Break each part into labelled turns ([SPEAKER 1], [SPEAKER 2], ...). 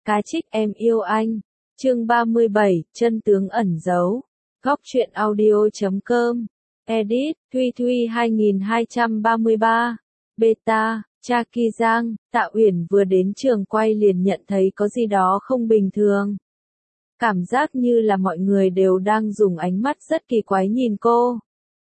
[SPEAKER 1] Cá trích em yêu anh. Chương 37, chân tướng ẩn giấu. Góc truyện audio.com. Edit, Thuy Thuy 2233. Beta, Cha Kỳ Giang, Tạ Uyển vừa đến trường quay liền nhận thấy có gì đó không bình thường. Cảm giác như là mọi người đều đang dùng ánh mắt rất kỳ quái nhìn cô.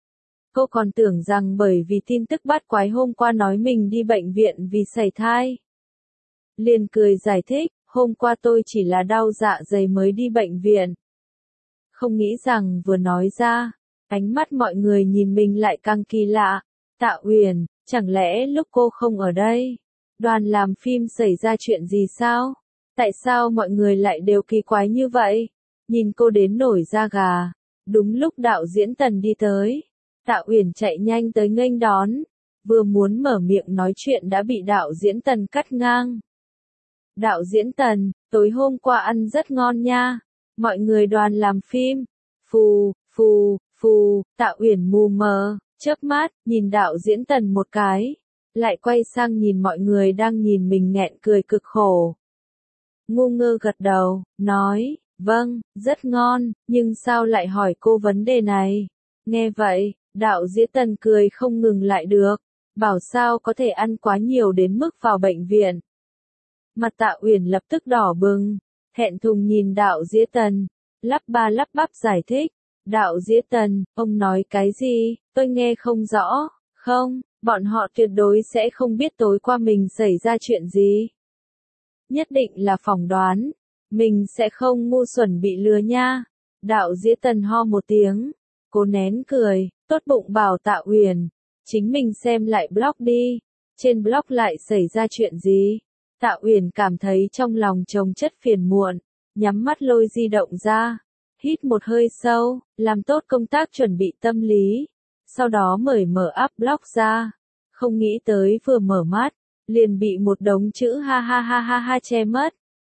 [SPEAKER 1] Cô còn tưởng rằng bởi vì tin tức bắt quái hôm qua nói mình đi bệnh viện vì sảy thai. Liền cười giải thích, hôm qua tôi chỉ là đau dạ dày mới đi bệnh viện. Không nghĩ rằng vừa nói ra, ánh mắt mọi người nhìn mình lại càng kỳ lạ. Tạ Uyển, chẳng lẽ lúc cô không ở đây, đoàn làm phim xảy ra chuyện gì sao? Tại sao mọi người lại đều kỳ quái như vậy? Nhìn cô đến nổi da gà. Đúng lúc đạo diễn Tần đi tới, Tạ Uyển chạy nhanh tới nghênh đón, vừa muốn mở miệng nói chuyện đã bị đạo diễn Tần cắt ngang. Đạo diễn Tần, tối hôm qua ăn rất ngon nha. Mọi người đoàn làm phim. Phù, phù, phù, Tạ Uyển mù mờ, chớp mắt, nhìn đạo diễn Tần một cái. Lại quay sang nhìn mọi người đang nhìn mình nghẹn cười cực khổ. Ngu ngơ gật đầu, nói, vâng, rất ngon, nhưng sao lại hỏi cô vấn đề này? Nghe vậy, đạo diễn Tần cười không ngừng lại được. Bảo sao có thể ăn quá nhiều đến mức vào bệnh viện. Mặt Tạ Uyển lập tức đỏ bừng, thẹn thùng nhìn đạo diễn Tần, lắp ba lắp bắp giải thích. Đạo diễn Tần, ông nói cái gì, tôi nghe không rõ, không, bọn họ tuyệt đối sẽ không biết tối qua mình xảy ra chuyện gì. Nhất định là phỏng đoán, mình sẽ không ngu xuẩn bị lừa nha. Đạo diễn Tần ho một tiếng, cố nén cười, tốt bụng bảo Tạ Uyển, chính mình xem lại blog đi, trên blog lại xảy ra chuyện gì. Tạ Uyển cảm thấy trong lòng chồng chất phiền muộn, nhắm mắt lôi di động ra, hít một hơi sâu, làm tốt công tác chuẩn bị tâm lý, sau đó mở app blog ra, không nghĩ tới vừa mở mắt, liền bị một đống chữ ha ha ha ha ha che mất.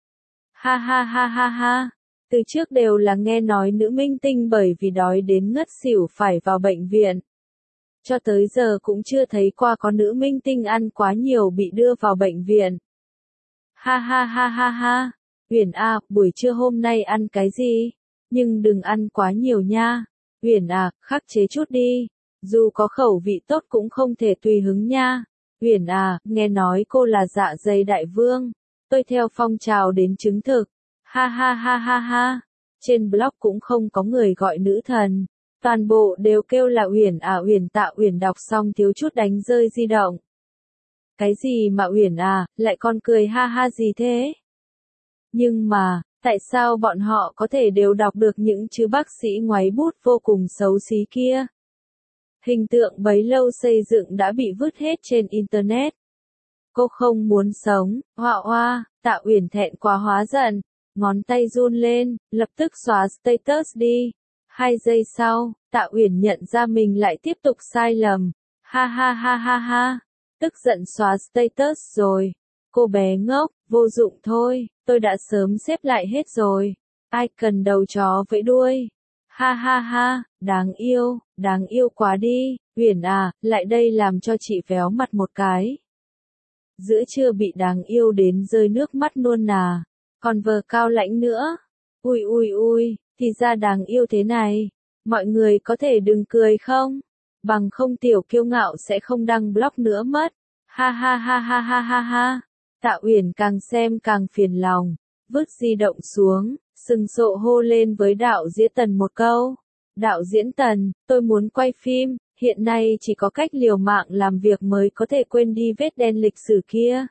[SPEAKER 1] Ha ha ha ha ha, từ trước đều là nghe nói nữ minh tinh bởi vì đói đến ngất xỉu phải vào bệnh viện. Cho tới giờ cũng chưa thấy qua có nữ minh tinh ăn quá nhiều bị đưa vào bệnh viện. Ha ha ha ha ha, Uyển à, buổi trưa hôm nay ăn cái gì? Nhưng đừng ăn quá nhiều nha. Uyển à, khắc chế chút đi. Dù có khẩu vị tốt cũng không thể tùy hứng nha. Uyển à, nghe nói cô là dạ dày đại vương. Tôi theo phong trào đến chứng thực. Ha ha ha ha ha. Trên blog cũng không có người gọi nữ thần. Toàn bộ đều kêu là Uyển à Uyển. Tạ Uyển đọc xong thiếu chút đánh rơi di động. Cái gì mà Uyển à, lại còn cười ha ha gì thế? Nhưng mà, tại sao bọn họ có thể đều đọc được những chữ bác sĩ ngoáy bút vô cùng xấu xí kia? Hình tượng bấy lâu xây dựng đã bị vứt hết trên Internet. Cô không muốn sống, hoa hoa, Tạ Uyển thẹn quá hóa giận, ngón tay run lên, lập tức xóa status đi. 2 giây sau, Tạ Uyển nhận ra mình lại tiếp tục sai lầm. Ha ha ha ha ha, tức giận xóa status rồi. Cô bé ngốc, vô dụng thôi, tôi đã sớm xếp lại hết rồi. Ai cần đầu chó vẫy đuôi. Ha ha ha, đáng yêu quá đi. Uyển à, lại đây làm cho chị véo mặt một cái. Giữa trưa bị đáng yêu đến rơi nước mắt nôn nà, còn vờ cao lãnh nữa. Ui ui ui, thì ra đáng yêu thế này. Mọi người có thể đừng cười không? Bằng không tiểu kiêu ngạo sẽ không đăng blog nữa mất. Ha ha ha ha ha ha ha. Tạ Uyển càng xem càng phiền lòng, vứt di động xuống, sừng sộ hô lên với đạo diễn Tần một câu. Đạo diễn Tần, tôi muốn quay phim, hiện nay chỉ có cách liều mạng làm việc mới có thể quên đi vết đen lịch sử kia.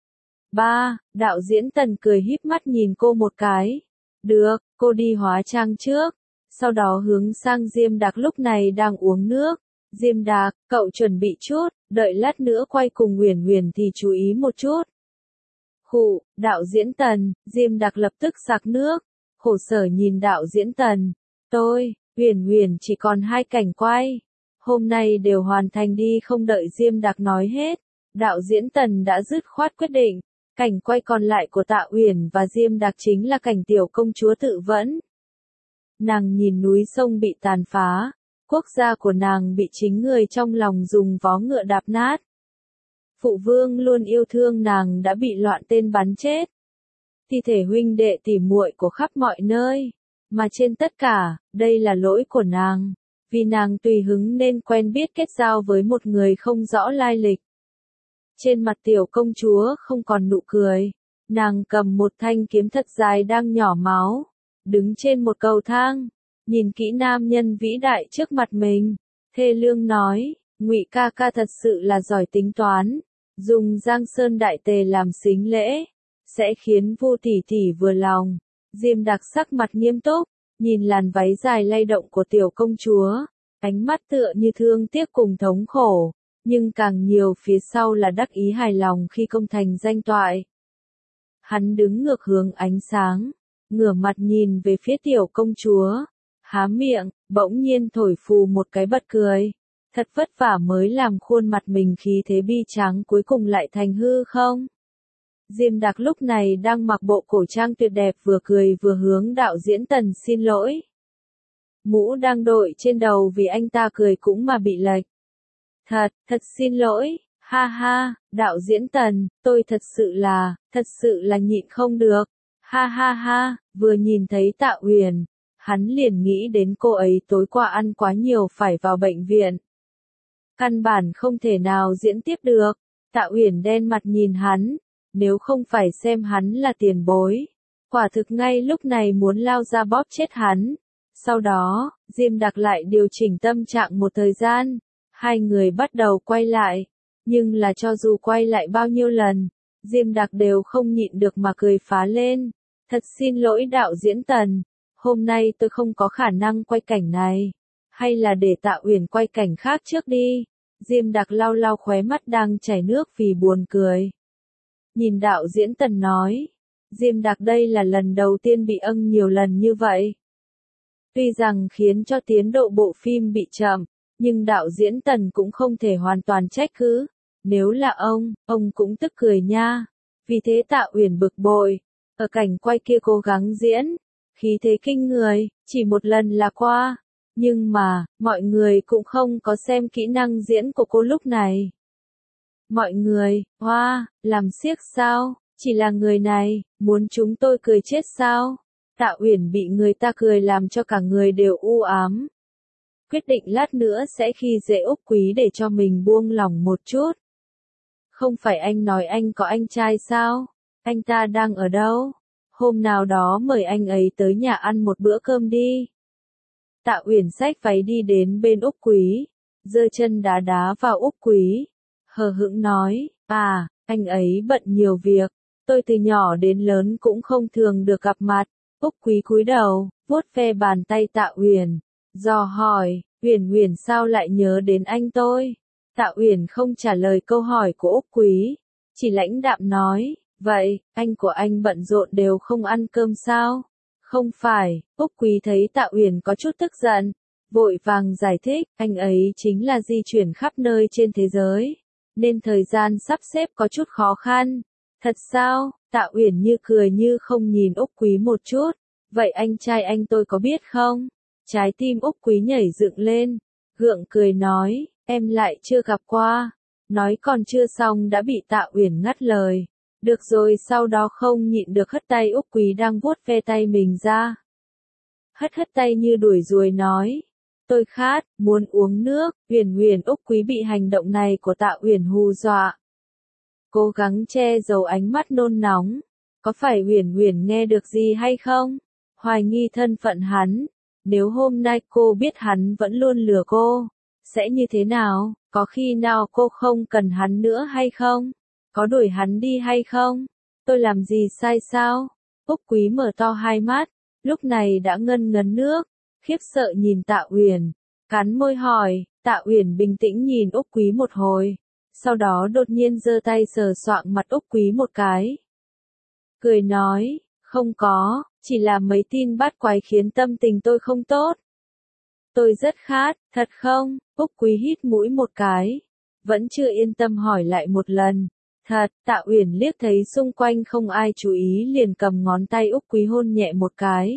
[SPEAKER 1] Đạo diễn Tần cười híp mắt nhìn cô một cái. Được, cô đi hóa trang trước. Sau đó hướng sang Diêm Đạc lúc này đang uống nước. Diêm Đạc, cậu chuẩn bị chút, đợi lát nữa quay cùng Uyển Uyển thì chú ý một chút. Khụ, đạo diễn Tần, Diêm Đạc lập tức sặc nước, khổ sở nhìn đạo diễn Tần. Uyển Uyển chỉ còn 2 cảnh quay. Hôm nay đều hoàn thành đi. Không đợi Diêm Đạc nói hết, đạo diễn Tần đã dứt khoát quyết định. Cảnh quay còn lại của Tạ Uyển và Diêm Đạc chính là cảnh tiểu công chúa tự vẫn. Nàng nhìn núi sông bị tàn phá, quốc gia của nàng bị chính người trong lòng dùng vó ngựa đạp nát. Phụ vương luôn yêu thương nàng đã bị loạn tên bắn chết. thi thể huynh đệ tỉ muội của khắp mọi nơi. Mà trên tất cả, đây là lỗi của nàng. Vì nàng tùy hứng nên quen biết kết giao với một người không rõ lai lịch. Trên mặt tiểu công chúa không còn nụ cười. Nàng cầm một thanh kiếm thật dài đang nhỏ máu. Đứng trên một cầu thang. Nhìn kỹ nam nhân vĩ đại trước mặt mình. Thê lương nói, Ngụy ca ca thật sự là giỏi tính toán. Dùng Giang Sơn Đại Tề làm sính lễ. Sẽ khiến Vu tỷ tỷ vừa lòng. Diêm Đặc sắc mặt nghiêm túc. Nhìn làn váy dài lay động của tiểu công chúa. Ánh mắt tựa như thương tiếc cùng thống khổ. Nhưng càng nhiều phía sau là đắc ý hài lòng khi công thành danh toại. Hắn đứng ngược hướng ánh sáng. Ngửa mặt nhìn về phía tiểu công chúa. Há miệng, bỗng nhiên thổi phù một cái bật cười. Thật vất vả mới làm khuôn mặt mình khí thế bi tráng cuối cùng lại thành hư không? Diêm Đặc lúc này đang mặc bộ cổ trang tuyệt đẹp vừa cười vừa hướng đạo diễn Tần xin lỗi. Mũ đang đội trên đầu vì anh ta cười cũng mà bị lệch. Thật xin lỗi, ha ha, đạo diễn Tần, tôi thật sự là nhịn không được. Ha ha ha, vừa nhìn thấy Tạ Uyển, hắn liền nghĩ đến cô ấy tối qua ăn quá nhiều phải vào bệnh viện. Căn bản không thể nào diễn tiếp được. Tạ Uyển đen mặt nhìn hắn, nếu không phải xem hắn là tiền bối, quả thực ngay lúc này muốn lao ra bóp chết hắn. Sau đó, Diêm Đặc lại điều chỉnh tâm trạng một thời gian, hai người bắt đầu quay lại, nhưng là cho dù quay lại bao nhiêu lần, Diêm Đặc đều không nhịn được mà cười phá lên. Thật xin lỗi đạo diễn Tần, hôm nay tôi không có khả năng quay cảnh này, hay là để Tạ Uyển quay cảnh khác trước đi. Diêm Đặc lau lau khóe mắt đang chảy nước vì buồn cười. Nhìn đạo diễn Tần nói, Diêm Đặc đây là lần đầu tiên bị âng nhiều lần như vậy. Tuy rằng khiến cho tiến độ bộ phim bị chậm, nhưng đạo diễn Tần cũng không thể hoàn toàn trách cứ. Nếu là ông cũng tức cười nha. Vì thế Tạ Uyển bực bội, ở cảnh quay kia cố gắng diễn, khí thế kinh người, chỉ một lần là qua. Nhưng mà, mọi người cũng không có xem kỹ năng diễn của cô lúc này. Mọi người, hoa, làm xiếc sao, chỉ là người này, muốn chúng tôi cười chết sao? Tạ Uyển bị người ta cười làm cho cả người đều u ám. Quyết định lát nữa sẽ khi dễ Úc Quý để cho mình buông lỏng một chút. Không phải anh nói anh có anh trai sao? Anh ta đang ở đâu? Hôm nào đó mời anh ấy tới nhà ăn một bữa cơm đi. Tạ Uyển xách váy đi đến bên Úc Quý, giơ chân đá đá vào Úc Quý, hờ hững nói, anh ấy bận nhiều việc, tôi từ nhỏ đến lớn cũng không thường được gặp mặt. Úc Quý cúi đầu, vuốt ve bàn tay Tạ Uyển, dò hỏi, Uyển sao lại nhớ đến anh tôi? Tạ Uyển không trả lời câu hỏi của Úc Quý, chỉ lãnh đạm nói, vậy, anh của anh bận rộn đều không ăn cơm sao? Không phải, Úc Quý thấy Tạ Uyển có chút tức giận, vội vàng giải thích, anh ấy chính là di chuyển khắp nơi trên thế giới, nên thời gian sắp xếp có chút khó khăn. Thật sao? Tạ Uyển như cười như không nhìn Úc Quý một chút, vậy anh trai anh tôi có biết không? Trái tim Úc Quý nhảy dựng lên, gượng cười nói, em lại chưa gặp qua. Nói còn chưa xong đã bị Tạ Uyển ngắt lời. Được rồi, sau đó không nhịn được hất tay Úc Quý đang vuốt ve tay mình ra. Hất tay như đuổi ruồi nói, tôi khát, muốn uống nước. Uyển Úc Quý bị hành động này của Tạ Uyển hù dọa. Cố gắng che giấu ánh mắt nôn nóng. Có phải Uyển nghe được gì hay không? Hoài nghi thân phận hắn. Nếu hôm nay cô biết hắn vẫn luôn lừa cô, sẽ như thế nào? Có khi nào cô không cần hắn nữa hay không? Có đuổi hắn đi hay không? Tôi làm gì sai sao? Úc Quý mở to hai mắt, lúc này đã ngân ngấn nước, khiếp sợ nhìn Tạ Uyển, cắn môi hỏi. Tạ Uyển bình tĩnh nhìn Úc Quý một hồi, sau đó đột nhiên giơ tay sờ soạng mặt Úc Quý một cái. Cười nói, không có, chỉ là mấy tin bắt quái khiến tâm tình tôi không tốt. Tôi rất khát, thật không? Úc Quý hít mũi một cái, vẫn chưa yên tâm hỏi lại một lần. Thật, Tạ Uyển liếc thấy xung quanh không ai chú ý liền cầm ngón tay Úc Quý hôn nhẹ một cái.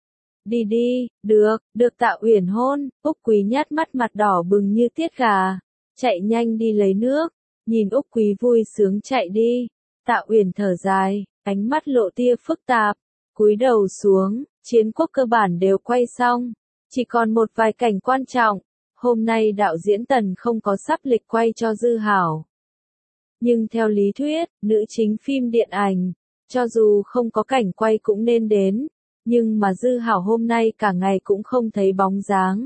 [SPEAKER 1] Đi, được Tạ Uyển hôn. Úc Quý nhát mắt mặt đỏ bừng như tiết gà, chạy nhanh đi lấy nước, nhìn Úc Quý vui sướng chạy đi. Tạ Uyển thở dài, ánh mắt lộ tia phức tạp, cúi đầu xuống, chiến quốc cơ bản đều quay xong, chỉ còn một vài cảnh quan trọng. Hôm nay đạo diễn Tần không có sắp lịch quay cho Dư Hảo. Nhưng theo lý thuyết, nữ chính phim điện ảnh, cho dù không có cảnh quay cũng nên đến, nhưng mà Dư Hảo hôm nay cả ngày cũng không thấy bóng dáng.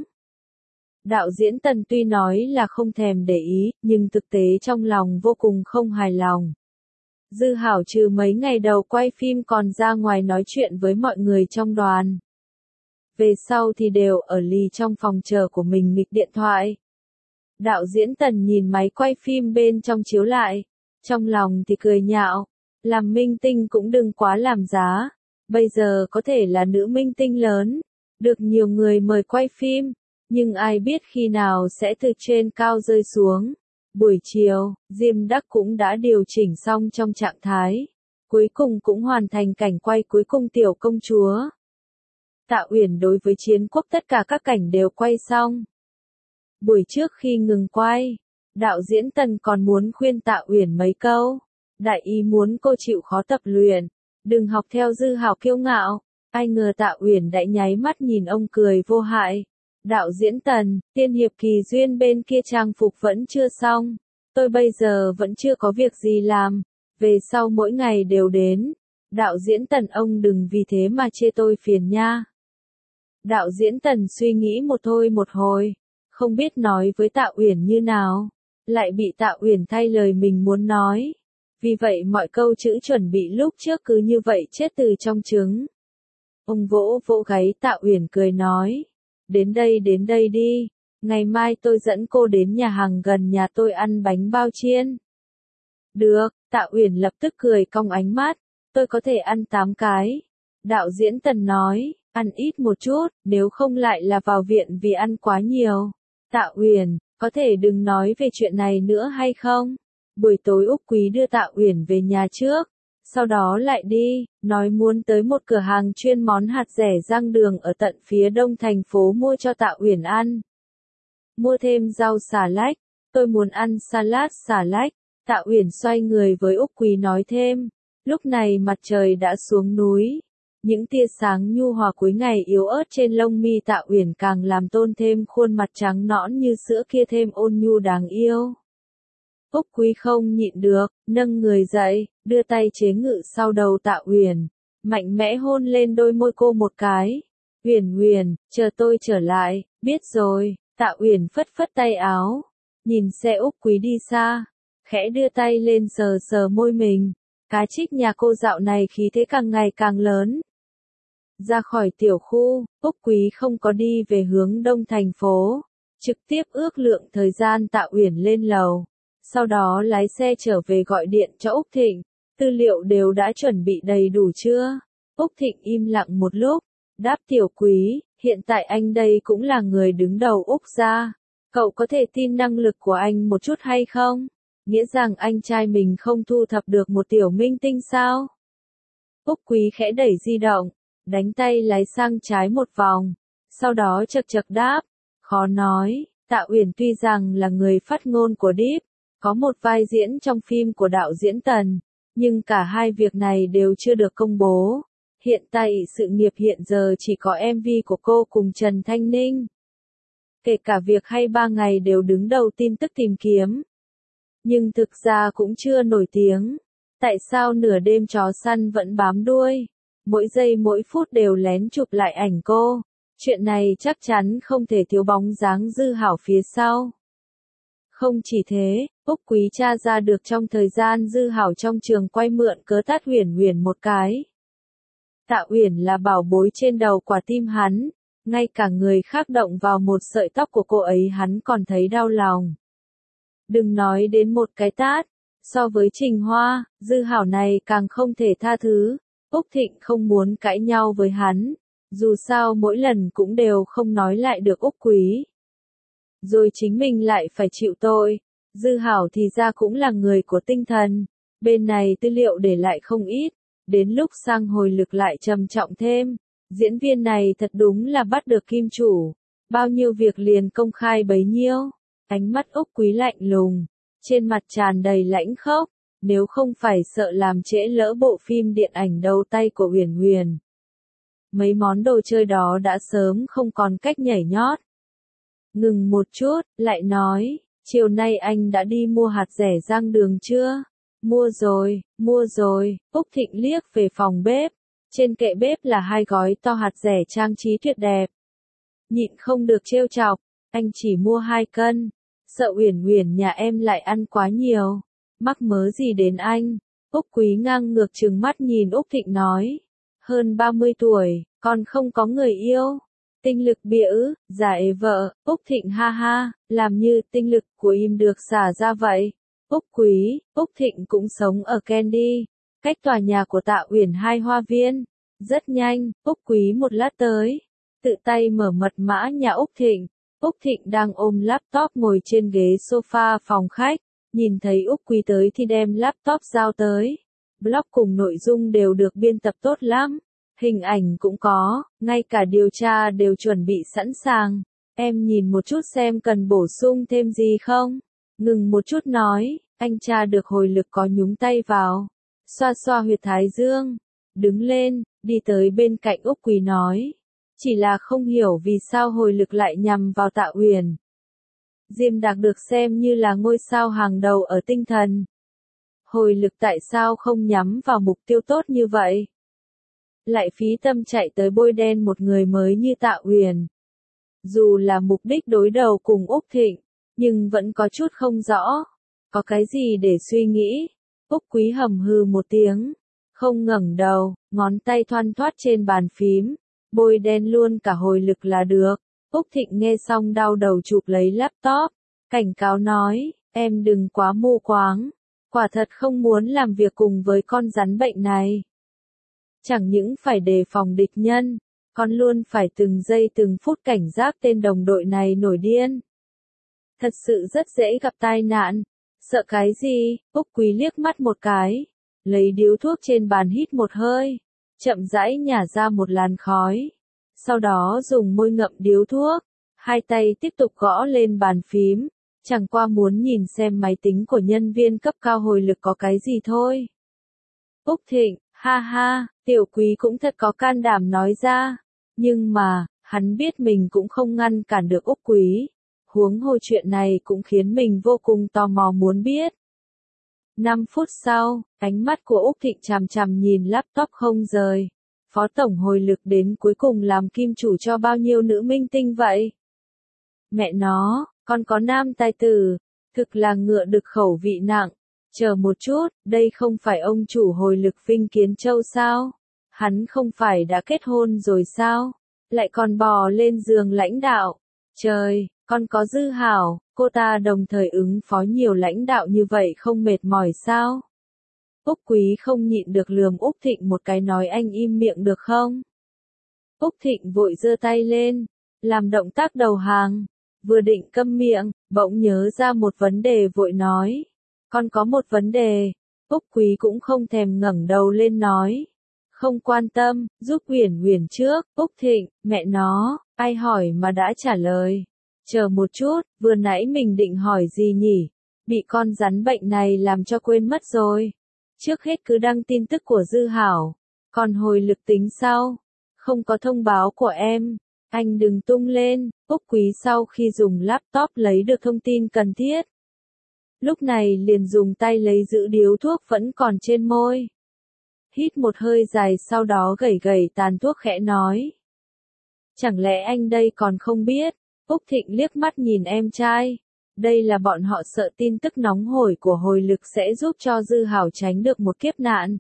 [SPEAKER 1] Đạo diễn Tần tuy nói là không thèm để ý, nhưng thực tế trong lòng vô cùng không hài lòng. Dư Hảo trừ mấy ngày đầu quay phim còn ra ngoài nói chuyện với mọi người trong đoàn. Về sau thì đều ở lì trong phòng chờ của mình nghịch điện thoại. Đạo diễn Tần nhìn máy quay phim bên trong chiếu lại, trong lòng thì cười nhạo, làm minh tinh cũng đừng quá làm giá, bây giờ có thể là nữ minh tinh lớn, được nhiều người mời quay phim, nhưng ai biết khi nào sẽ từ trên cao rơi xuống. Buổi chiều, Diêm Đắc cũng đã điều chỉnh xong trong trạng thái, cuối cùng cũng hoàn thành cảnh quay cuối cùng tiểu công chúa. Tạ Uyển đối với chiến quốc tất cả các cảnh đều quay xong. Buổi trước khi ngừng quay, đạo diễn Tần còn muốn khuyên Tạ Uyển mấy câu. Đại ý muốn cô chịu khó tập luyện, đừng học theo Dư Hảo kiêu ngạo. Ai ngờ Tạ Uyển đã nháy mắt nhìn ông cười vô hại. Đạo diễn Tần, tiên hiệp kỳ duyên bên kia trang phục vẫn chưa xong. Tôi bây giờ vẫn chưa có việc gì làm. Về sau mỗi ngày đều đến. Đạo diễn Tần ông đừng vì thế mà chê tôi phiền nha. Đạo diễn Tần suy nghĩ một thôi một hồi, không biết nói với Tạ Uyển như nào, lại bị Tạ Uyển thay lời mình muốn nói. Vì vậy mọi câu chữ chuẩn bị lúc trước cứ như vậy chết từ trong trứng. Ông vỗ vỗ gáy Tạ Uyển cười nói, đến đây đi, ngày mai tôi dẫn cô đến nhà hàng gần nhà tôi ăn bánh bao chiên. Được, Tạ Uyển lập tức cười cong ánh mắt, tôi có thể ăn 8 cái. Đạo diễn Tần nói, ăn ít một chút, nếu không lại là vào viện vì ăn quá nhiều. Tạ Uyển, có thể đừng nói về chuyện này nữa hay không? Buổi tối Úc Quý đưa Tạ Uyển về nhà trước, sau đó lại đi, nói muốn tới một cửa hàng chuyên món hạt rẻ rang đường ở tận phía đông thành phố mua cho Tạ Uyển ăn. Mua thêm rau xà lách, tôi muốn ăn salad xà lách. Tạ Uyển xoay người với Úc Quý nói thêm, lúc này mặt trời đã xuống núi. Những tia sáng nhu hòa cuối ngày yếu ớt trên lông mi Tạ Uyển càng làm tôn thêm khuôn mặt trắng nõn như sữa kia thêm ôn nhu đáng yêu. Úc Quý không nhịn được, nâng người dậy, đưa tay chế ngự sau đầu Tạ Uyển, mạnh mẽ hôn lên đôi môi cô một cái. Uyển Uyển, chờ tôi trở lại, biết rồi. Tạ Uyển phất phất tay áo, nhìn xe Úc Quý đi xa, khẽ đưa tay lên sờ sờ môi mình. Cá trích nhà cô dạo này khí thế càng ngày càng lớn. Ra khỏi tiểu khu, Úc Quý không có đi về hướng đông thành phố, trực tiếp ước lượng thời gian Tạ Uyển lên lầu, sau đó lái xe trở về gọi điện cho Úc Thịnh, tư liệu đều đã chuẩn bị đầy đủ chưa? Úc Thịnh im lặng một lúc, đáp Tiểu Quý, hiện tại anh đây cũng là người đứng đầu Úc gia, cậu có thể tin năng lực của anh một chút hay không? Nghĩa rằng anh trai mình không thu thập được một tiểu minh tinh sao? Úc Quý khẽ đẩy di động, đánh tay lái sang trái một vòng, sau đó chậc chậc đáp, khó nói. Tạ Uyển tuy rằng là người phát ngôn của Deep, có một vai diễn trong phim của đạo diễn Tần, nhưng cả hai việc này đều chưa được công bố. Hiện tại sự nghiệp hiện giờ chỉ có MV của cô cùng Trần Thanh Ninh. Kể cả việc hay 3 ngày đều đứng đầu tin tức tìm kiếm. Nhưng thực ra cũng chưa nổi tiếng. Tại sao nửa đêm chó săn vẫn bám đuôi? Mỗi giây mỗi phút đều lén chụp lại ảnh cô. Chuyện này chắc chắn không thể thiếu bóng dáng Dư Hảo phía sau. Không chỉ thế, Úc Quý tra ra được trong thời gian Dư Hảo trong trường quay mượn cớ tát Uyển Uyển một cái. Tạ Uyển là bảo bối trên đầu quả tim hắn, ngay cả người khác động vào một sợi tóc của cô ấy hắn còn thấy đau lòng. Đừng nói đến một cái tát, so với Trình Hoa, Dư Hảo này càng không thể tha thứ. Úc Thịnh không muốn cãi nhau với hắn, dù sao mỗi lần cũng đều không nói lại được Úc Quý. Rồi chính mình lại phải chịu tội. Dư Hảo thì ra cũng là người của tinh thần, bên này tư liệu để lại không ít, đến lúc sang hồi lực lại trầm trọng thêm. Diễn viên này thật đúng là bắt được kim chủ, bao nhiêu việc liền công khai bấy nhiêu. Ánh mắt Úc Quý lạnh lùng, trên mặt tràn đầy lãnh khốc, nếu không phải sợ làm trễ lỡ bộ phim điện ảnh đầu tay của Uyển Uyển. Mấy món đồ chơi đó đã sớm không còn cách nhảy nhót. Ngừng một chút, lại nói, chiều nay anh đã đi mua hạt dẻ rang đường chưa? Mua rồi, mua rồi. Úc Thịnh liếc về phòng bếp. Trên kệ bếp là 2 gói to hạt dẻ trang trí tuyệt đẹp. Nhịn không được trêu chọc, anh chỉ mua 2 cân. Sợ Uyển Uyển nhà em lại ăn quá nhiều. Mắc mớ gì đến anh? Úc Quý ngang ngược trừng mắt nhìn Úc Thịnh nói. Hơn 30 tuổi, còn không có người yêu. Tinh lực bỉa ư, giải vợ. Úc Thịnh ha ha, làm như tinh lực của im được xả ra vậy. Úc Quý, Úc Thịnh cũng sống ở Candy, cách tòa nhà của Tạ Uyển 2 hoa viên. Rất nhanh, Úc Quý một lát tới, tự tay mở mật mã nhà Úc Thịnh. Úc Thịnh đang ôm laptop ngồi trên ghế sofa phòng khách, nhìn thấy Úc Quý tới thì đem laptop giao tới. Blog cùng nội dung đều được biên tập tốt lắm, hình ảnh cũng có, ngay cả điều tra đều chuẩn bị sẵn sàng. Em nhìn một chút xem cần bổ sung thêm gì không? Ngừng một chút nói, anh tra được hồi lực có nhúng tay vào. Xoa xoa huyệt thái dương, đứng lên, đi tới bên cạnh Úc Quý nói. Chỉ là không hiểu vì sao hồi lực lại nhằm vào Tạ Uyển. Diêm Đạc được xem như là ngôi sao hàng đầu ở tinh thần. Hồi lực tại sao không nhắm vào mục tiêu tốt như vậy? Lại phí tâm chạy tới bôi đen một người mới như Tạ Uyển. Dù là mục đích đối đầu cùng Úc Thịnh, nhưng vẫn có chút không rõ. Có cái gì để suy nghĩ? Úc Quý hầm hừ một tiếng, không ngẩng đầu, ngón tay thoăn thoắt trên bàn phím, bôi đen luôn cả hồi lực là được. Úc Thịnh nghe xong đau đầu chụp lấy laptop, cảnh cáo nói, em đừng quá mù quáng, quả thật không muốn làm việc cùng với con rắn bệnh này. Chẳng những phải đề phòng địch nhân, còn luôn phải từng giây từng phút cảnh giác tên đồng đội này nổi điên. Thật sự rất dễ gặp tai nạn. Sợ cái gì? Úc Quý liếc mắt một cái, lấy điếu thuốc trên bàn hít một hơi, chậm rãi nhả ra một làn khói. Sau đó dùng môi ngậm điếu thuốc, hai tay tiếp tục gõ lên bàn phím, chẳng qua muốn nhìn xem máy tính của nhân viên cấp cao hồi lực có cái gì thôi. Úc Thịnh, ha ha, Tiểu Quý cũng thật có can đảm nói ra, nhưng mà, hắn biết mình cũng không ngăn cản được Úc Quý. Huống hồ chuyện này cũng khiến mình vô cùng tò mò muốn biết. 5 phút sau, ánh mắt của Úc Thịnh chằm chằm nhìn laptop không rời. Phó tổng hồi lực đến cuối cùng làm kim chủ cho bao nhiêu nữ minh tinh vậy? Mẹ nó, còn có nam tài tử, thực là ngựa đực khẩu vị nặng. Chờ một chút, đây không phải ông chủ hồi lực Vinh Kiến Châu sao? Hắn không phải đã kết hôn rồi sao? Lại còn bò lên giường lãnh đạo. Trời! Còn có Dư Hảo, cô ta đồng thời ứng phó nhiều lãnh đạo như vậy không mệt mỏi sao? Úc Quý không nhịn được lườm Úc Thịnh một cái nói anh im miệng được không? Úc Thịnh vội giơ tay lên, làm động tác đầu hàng, vừa định câm miệng, bỗng nhớ ra một vấn đề vội nói. Còn có một vấn đề, Úc Quý cũng không thèm ngẩng đầu lên nói. Không quan tâm, giúp Uyển Uyển trước, Úc Thịnh, mẹ nó, ai hỏi mà đã trả lời. Chờ một chút, vừa nãy mình định hỏi gì nhỉ? Bị con rắn bệnh này làm cho quên mất rồi. Trước hết cứ đăng tin tức của Dư Hảo. Còn hồi lực tính sau. Không có thông báo của em. Anh đừng tung lên. Úc Quý sau khi dùng laptop lấy được thông tin cần thiết. Lúc này liền dùng tay lấy giữ điếu thuốc vẫn còn trên môi. Hít một hơi dài sau đó gẩy gẩy tàn thuốc khẽ nói. Chẳng lẽ anh đây còn không biết? Úc Thịnh liếc mắt nhìn em trai. Đây là bọn họ sợ tin tức nóng hổi của hồi lực sẽ giúp cho Dư Hảo tránh được một kiếp nạn.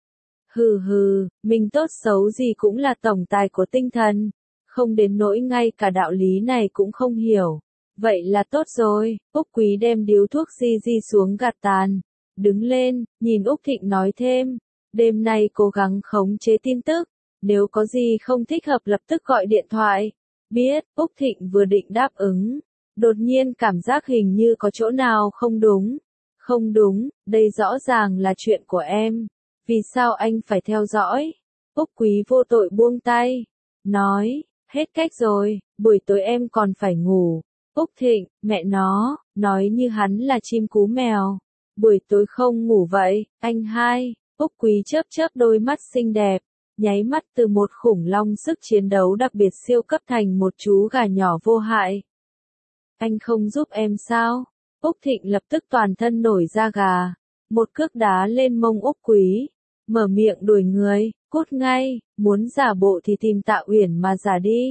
[SPEAKER 1] Hừ hừ, mình tốt xấu gì cũng là tổng tài của tinh thần. Không đến nỗi ngay cả đạo lý này cũng không hiểu. Vậy là tốt rồi. Úc Quý đem điếu thuốc di xuống gạt tàn. Đứng lên, nhìn Úc Thịnh nói thêm. Đêm nay cố gắng khống chế tin tức. Nếu có gì không thích hợp lập tức gọi điện thoại. Biết, Úc Thịnh vừa định đáp ứng. Đột nhiên cảm giác hình như có chỗ nào không đúng. Không đúng, đây rõ ràng là chuyện của em. Vì sao anh phải theo dõi? Úc Quý vô tội buông tay. Nói, hết cách rồi, buổi tối em còn phải ngủ. Úc Thịnh, mẹ nó, nói như hắn là chim cú mèo. buổi tối không ngủ vậy, anh hai. Úc Quý chớp chớp đôi mắt xinh đẹp, nháy mắt từ một khủng long sức chiến đấu đặc biệt siêu cấp thành một chú gà nhỏ vô hại. Anh không giúp em sao? Úc Thịnh lập tức toàn thân nổi da gà, một cước đá lên mông Úc Quý, mở miệng đuổi người, cút ngay, muốn giả bộ thì tìm Tạ Uyển mà giả đi,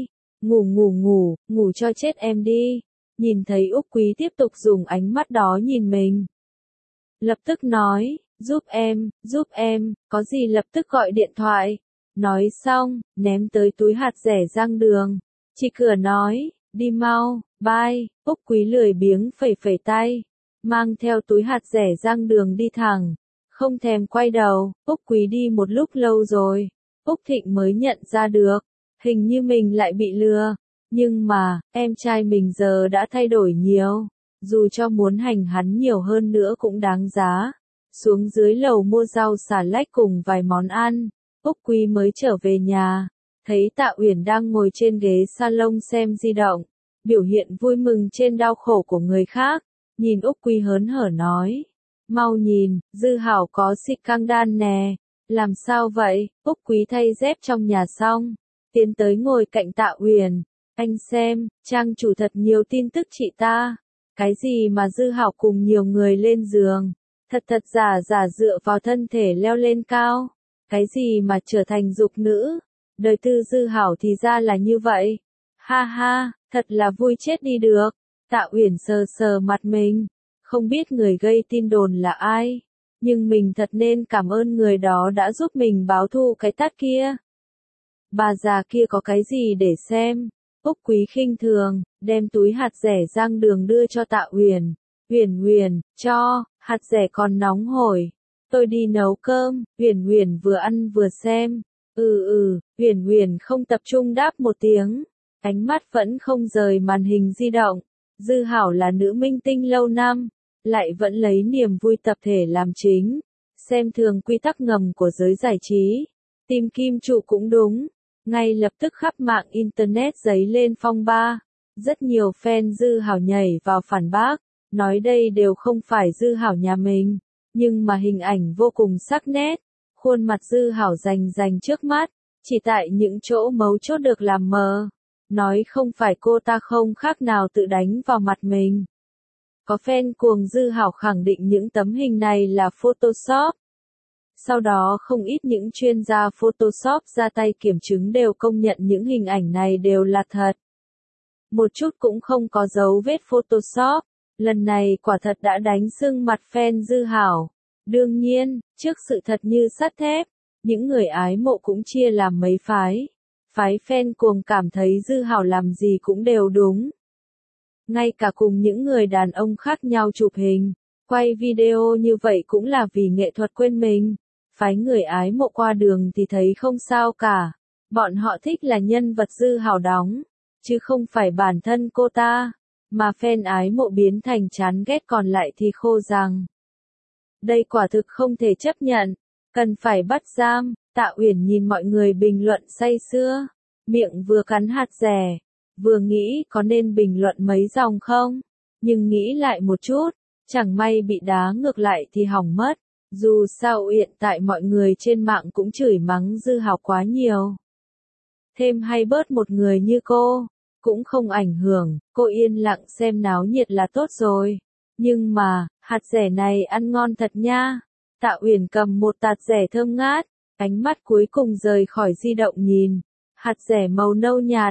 [SPEAKER 1] ngủ cho chết em đi. Nhìn thấy Úc Quý tiếp tục dùng ánh mắt đó nhìn mình, lập tức nói, giúp em, có gì lập tức gọi điện thoại. Nói xong, ném tới túi hạt rẻ Giang Đường. Chị cửa nói, đi mau, bye. Úc Quý lười biếng phẩy phẩy tay, mang theo túi hạt rẻ Giang Đường đi thẳng, không thèm quay đầu. Úc Quý đi một lúc lâu rồi, Úc Thịnh mới nhận ra được, hình như mình lại bị lừa. Nhưng mà, em trai mình giờ đã thay đổi nhiều, dù cho muốn hành hắn nhiều hơn nữa cũng đáng giá. Xuống dưới lầu mua rau xà lách cùng vài món ăn, Úc Quý mới trở về nhà, thấy Tạ Uyển đang ngồi trên ghế salon xem di động, biểu hiện vui mừng trên đau khổ của người khác. Nhìn Úc Quý hớn hở nói, mau nhìn, Dư Hảo có xịt căng đan nè. Làm sao vậy? Úc Quý thay dép trong nhà xong, tiến tới ngồi cạnh Tạ Uyển. Anh xem, trang chủ thật nhiều tin tức chị ta. Cái gì mà Dư Hảo cùng nhiều người lên giường, thật giả dựa vào thân thể leo lên cao. Cái gì mà trở thành dục nữ, đời tư Dư Hảo thì ra là như vậy. Ha ha, thật là vui chết đi được. Tạ Uyển sờ sờ mặt mình, không biết người gây tin đồn là ai, nhưng mình thật nên cảm ơn người đó đã giúp mình báo thù cái tát kia. Bà già kia có cái gì để xem? Úc Quý khinh thường, đem túi hạt rẻ Giang Đường đưa cho Tạ Uyển. Uyển, cho, hạt rẻ còn nóng hổi. Tôi đi nấu cơm. Uyển vừa ăn vừa xem. Uyển không tập trung đáp một tiếng, ánh mắt vẫn không rời màn hình di động. Dư Hảo là nữ minh tinh lâu năm, lại vẫn lấy niềm vui tập thể làm chính, xem thường quy tắc ngầm của giới giải trí. Tìm kim chủ cũng đúng. Ngay lập tức khắp mạng Internet dấy lên phong ba. Rất nhiều fan Dư Hảo nhảy vào phản bác, nói đây đều không phải Dư Hảo nhà mình, nhưng mà hình ảnh vô cùng sắc nét. Khuôn mặt Dư Hảo rành trước mắt, chỉ tại những chỗ mấu chốt được làm mờ. Nói không phải cô ta không khác nào tự đánh vào mặt mình. Có fan cuồng Dư Hảo khẳng định những tấm hình này là Photoshop. Sau đó không ít những chuyên gia Photoshop ra tay kiểm chứng đều công nhận những hình ảnh này đều là thật. Một chút cũng không có dấu vết Photoshop. Lần này quả thật đã đánh sưng mặt fan Dư Hảo. Đương nhiên, trước sự thật như sắt thép, những người ái mộ cũng chia làm mấy phái. Phái fan cuồng cảm thấy Dư Hảo làm gì cũng đều đúng. Ngay cả cùng những người đàn ông khác nhau chụp hình, quay video như vậy cũng là vì nghệ thuật quên mình. Phái người ái mộ qua đường thì thấy không sao cả. Bọn họ thích là nhân vật Dư Hảo đóng, chứ không phải bản thân cô ta. Mà fan ái mộ biến thành chán ghét còn lại thì khô rằng. Đây quả thực không thể chấp nhận, cần phải bắt giam. Tạ Uyển nhìn mọi người bình luận say sưa, miệng vừa cắn hạt rẻ, vừa nghĩ có nên bình luận mấy dòng không, nhưng nghĩ lại một chút, chẳng may bị đá ngược lại thì hỏng mất. Dù sao hiện tại mọi người trên mạng cũng chửi mắng Dư Hảo quá nhiều. Thêm hay bớt một người như cô, cũng không ảnh hưởng, cô yên lặng xem náo nhiệt là tốt rồi. Nhưng mà, hạt rẻ này ăn ngon thật nha. Tạ Uyển cầm một tạt rẻ thơm ngát, ánh mắt cuối cùng rời khỏi di động nhìn. Hạt rẻ màu nâu nhạt,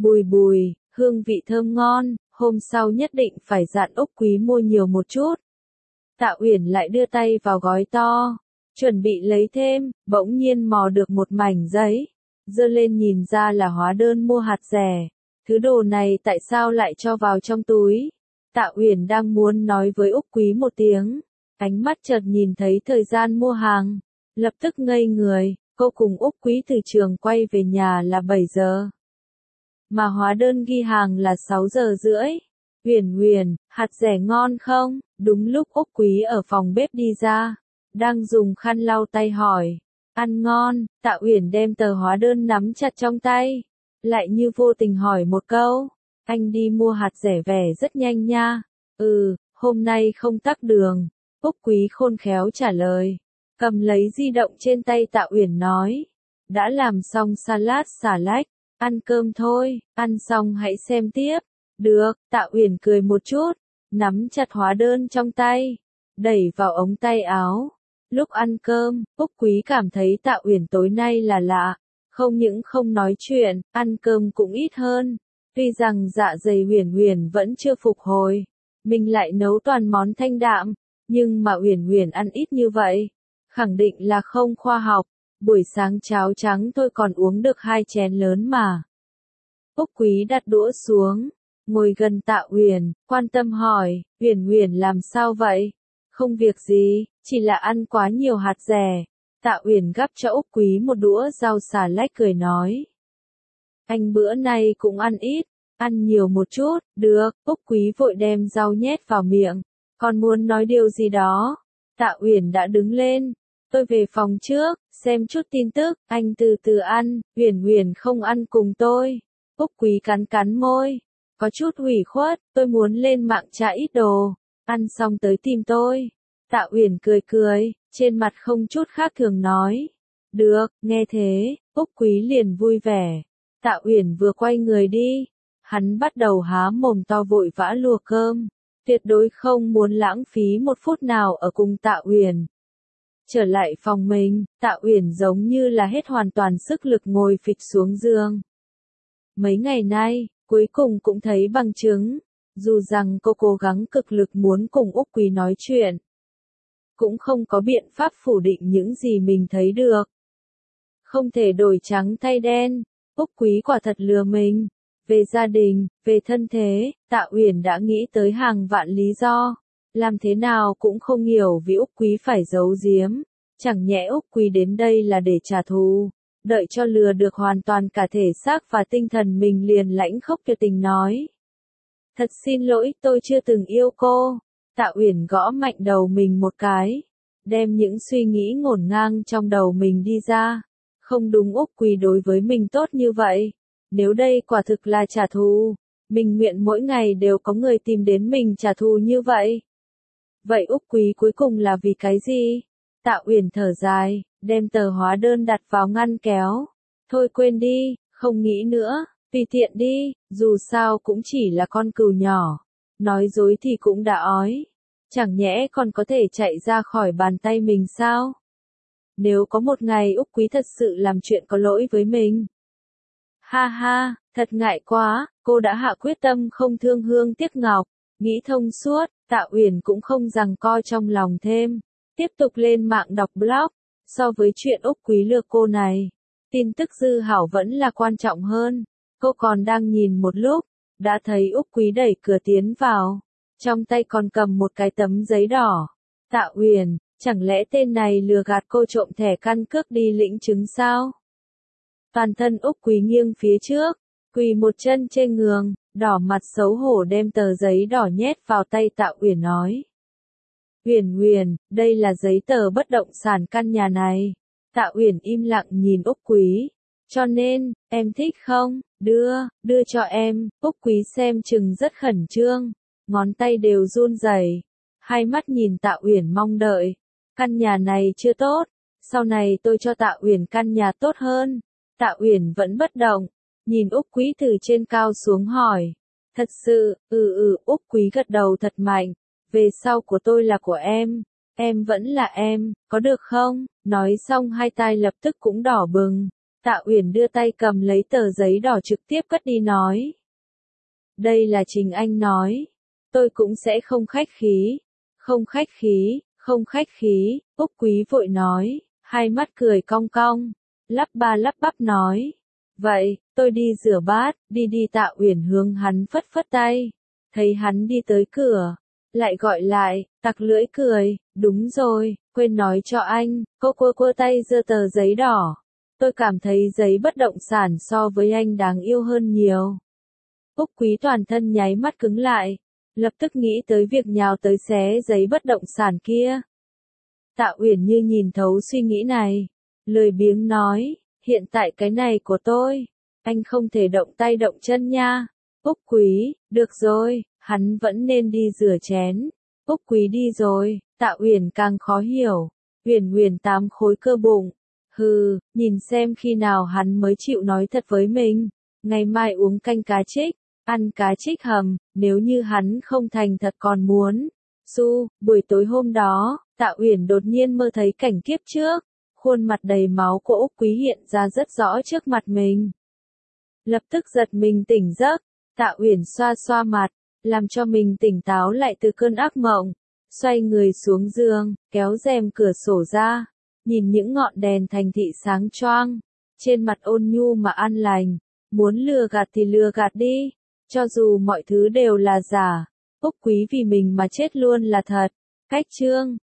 [SPEAKER 1] bùi, hương vị thơm ngon, hôm sau nhất định phải dặn Úc Quý mua nhiều một chút. Tạ Uyển lại đưa tay vào gói to, chuẩn bị lấy thêm, bỗng nhiên mò được một mảnh giấy, giơ lên nhìn ra là hóa đơn mua hạt rẻ. Thứ đồ này tại sao lại cho vào trong túi? Tạ Uyển đang muốn nói với Úc Quý một tiếng, ánh mắt chợt nhìn thấy thời gian mua hàng, lập tức ngây người. Cô cùng Úc Quý từ trường quay về nhà là 7 giờ, mà hóa đơn ghi hàng là 6 giờ rưỡi. Uyển, hạt rẻ ngon không? Đúng lúc Úc Quý ở phòng bếp đi ra, đang dùng khăn lau tay hỏi. Ăn ngon. Tạ Uyển đem tờ hóa đơn nắm chặt trong tay, lại như vô tình hỏi một câu. Anh đi mua hạt rẻ vẻ rất nhanh nha. Hôm nay không tắc đường. Úc Quý khôn khéo trả lời. Cầm lấy di động trên tay Tạ Uyển nói. Đã làm xong salad xà lách, ăn cơm thôi, ăn xong hãy xem tiếp. Được, Tạ Uyển cười một chút, nắm chặt hóa đơn trong tay, đẩy vào ống tay áo. Lúc ăn cơm, Úc Quý cảm thấy Tạ Uyển tối nay là lạ, không những không nói chuyện, ăn cơm cũng ít hơn. Tuy rằng dạ dày Uyển Uyển vẫn chưa phục hồi, mình lại nấu toàn món thanh đạm, nhưng mà Uyển Uyển ăn ít như vậy, khẳng định là không khoa học. Buổi sáng cháo trắng tôi còn uống được 2 chén lớn mà. Úc Quý đặt đũa xuống, ngồi gần Tạ Uyển, quan tâm hỏi, Uyển Uyển làm sao vậy? Không việc gì, chỉ là ăn quá nhiều hạt dẻ. Tạ Uyển gắp cho Úc Quý một đũa rau xà lách cười nói. Anh bữa nay cũng ăn ít, ăn nhiều một chút, được. Úc Quý vội đem rau nhét vào miệng, còn muốn nói điều gì đó. Tạ Uyển đã đứng lên. Tôi về phòng trước, xem chút tin tức, anh từ từ ăn, Uyển Uyển không ăn cùng tôi. Úc Quý cắn cắn môi, có chút ủy khuất, tôi muốn lên mạng tra ít đồ, ăn xong tới tìm tôi. Tạ Uyển cười cười, trên mặt không chút khác thường nói. Được, nghe thế, Úc Quý liền vui vẻ. Tạ Uyển vừa quay người đi, hắn bắt đầu há mồm to vội vã lùa cơm, tuyệt đối không muốn lãng phí một phút nào ở cùng Tạ Uyển. Trở lại phòng mình, Tạ Uyển giống như là hết hoàn toàn sức lực ngồi phịch xuống giường. Mấy ngày nay, cuối cùng cũng thấy bằng chứng, dù rằng cô cố gắng cực lực muốn cùng Úc Quý nói chuyện, cũng không có biện pháp phủ định những gì mình thấy được. Không thể đổi trắng thay đen, Úc Quý quả thật lừa mình. Về gia đình, về thân thế, Tạ Uyển đã nghĩ tới hàng vạn lý do. Làm thế nào cũng không hiểu vì Úc Quý phải giấu giếm. Chẳng nhẽ Úc Quý đến đây là để trả thù. Đợi cho lừa được hoàn toàn cả thể xác và tinh thần mình liền lãnh khốc tuyệt tình nói. Thật xin lỗi, tôi chưa từng yêu cô. Tạ Uyển gõ mạnh đầu mình một cái, đem những suy nghĩ ngổn ngang trong đầu mình đi ra. Không đúng, Úc Quý đối với mình tốt như vậy. Nếu đây quả thực là trả thù, mình nguyện mỗi ngày đều có người tìm đến mình trả thù như vậy. Vậy Úc Quý cuối cùng là vì cái gì? Tạ Uyển thở dài, đem tờ hóa đơn đặt vào ngăn kéo. Thôi quên đi, không nghĩ nữa, tùy tiện đi, dù sao cũng chỉ là con cừu nhỏ. Nói dối thì cũng đã ói. Chẳng nhẽ còn có thể chạy ra khỏi bàn tay mình sao? Nếu có một ngày Úc Quý thật sự làm chuyện có lỗi với mình. Ha ha, thật ngại quá, cô đã hạ quyết tâm không thương hương tiếc ngọc. Nghĩ thông suốt, Tạ Uyển cũng không giằng co trong lòng thêm. Tiếp tục lên mạng đọc blog. So với chuyện Úc Quý lừa cô này, tin tức dư hảo vẫn là quan trọng hơn. Cô còn đang nhìn một lúc, đã thấy Úc Quý đẩy cửa tiến vào. Trong tay còn cầm một cái tấm giấy đỏ. Tạ Uyển, chẳng lẽ tên này lừa gạt cô trộm thẻ căn cước đi lĩnh chứng sao? Toàn thân Úc Quý nghiêng phía trước, quỳ một chân trên giường, đỏ mặt xấu hổ đem tờ giấy đỏ nhét vào tay Tạ Uyển nói. Uyển Uyển, đây là giấy tờ bất động sản căn nhà này. Tạ Uyển im lặng nhìn Úc Quý. Cho nên, em thích không? Đưa cho em. Úc Quý xem chừng rất khẩn trương, ngón tay đều run rẩy, hai mắt nhìn Tạ Uyển mong đợi. Căn nhà này chưa tốt, sau này tôi cho Tạ Uyển căn nhà tốt hơn. Tạ Uyển vẫn bất động, nhìn Úc Quý từ trên cao xuống hỏi. Thật sự, Úc Quý gật đầu thật mạnh. Về sau của tôi là của em vẫn là em, có được không? Nói xong hai tay lập tức cũng đỏ bừng. Tạ Uyển đưa tay cầm lấy tờ giấy đỏ trực tiếp cất đi nói. Đây là chính anh nói. Tôi cũng sẽ không khách khí. Không khách khí, Úc Quý vội nói, hai mắt cười cong cong, lắp ba lắp bắp nói. Vậy, tôi đi rửa bát, đi Tạ Uyển hướng hắn phất phất tay. Thấy hắn đi tới cửa, lại gọi lại, tặc lưỡi cười, đúng rồi, quên nói cho anh, cô quơ tay giơ tờ giấy đỏ. Tôi cảm thấy giấy bất động sản so với anh đáng yêu hơn nhiều. Úc Quý toàn thân nháy mắt cứng lại, lập tức nghĩ tới việc nhào tới xé giấy bất động sản kia. Tạ Uyển như nhìn thấu suy nghĩ này, lười biếng nói, hiện tại cái này của tôi, anh không thể động tay động chân nha. Úc Quý, được rồi, hắn vẫn nên đi rửa chén. Úc Quý đi rồi, Tạ Uyển càng khó hiểu. Uyển Uyển 8 khối cơ bụng. Hừ, nhìn xem khi nào hắn mới chịu nói thật với mình. Ngày mai uống canh cá trích, ăn cá trích hầm, nếu như hắn không thành thật còn muốn. Buổi tối hôm đó, Tạ Uyển đột nhiên mơ thấy cảnh kiếp trước. Khuôn mặt đầy máu của Úc Quý hiện ra rất rõ trước mặt mình. Lập tức giật mình tỉnh giấc, Tạ Uyển xoa xoa mặt, làm cho mình tỉnh táo lại từ cơn ác mộng. Xoay người xuống giường, kéo rèm cửa sổ ra, nhìn những ngọn đèn thành thị sáng choang, trên mặt ôn nhu mà an lành, muốn lừa gạt thì lừa gạt đi, cho dù mọi thứ đều là giả, Úc Quý vì mình mà chết luôn là thật. Cách chương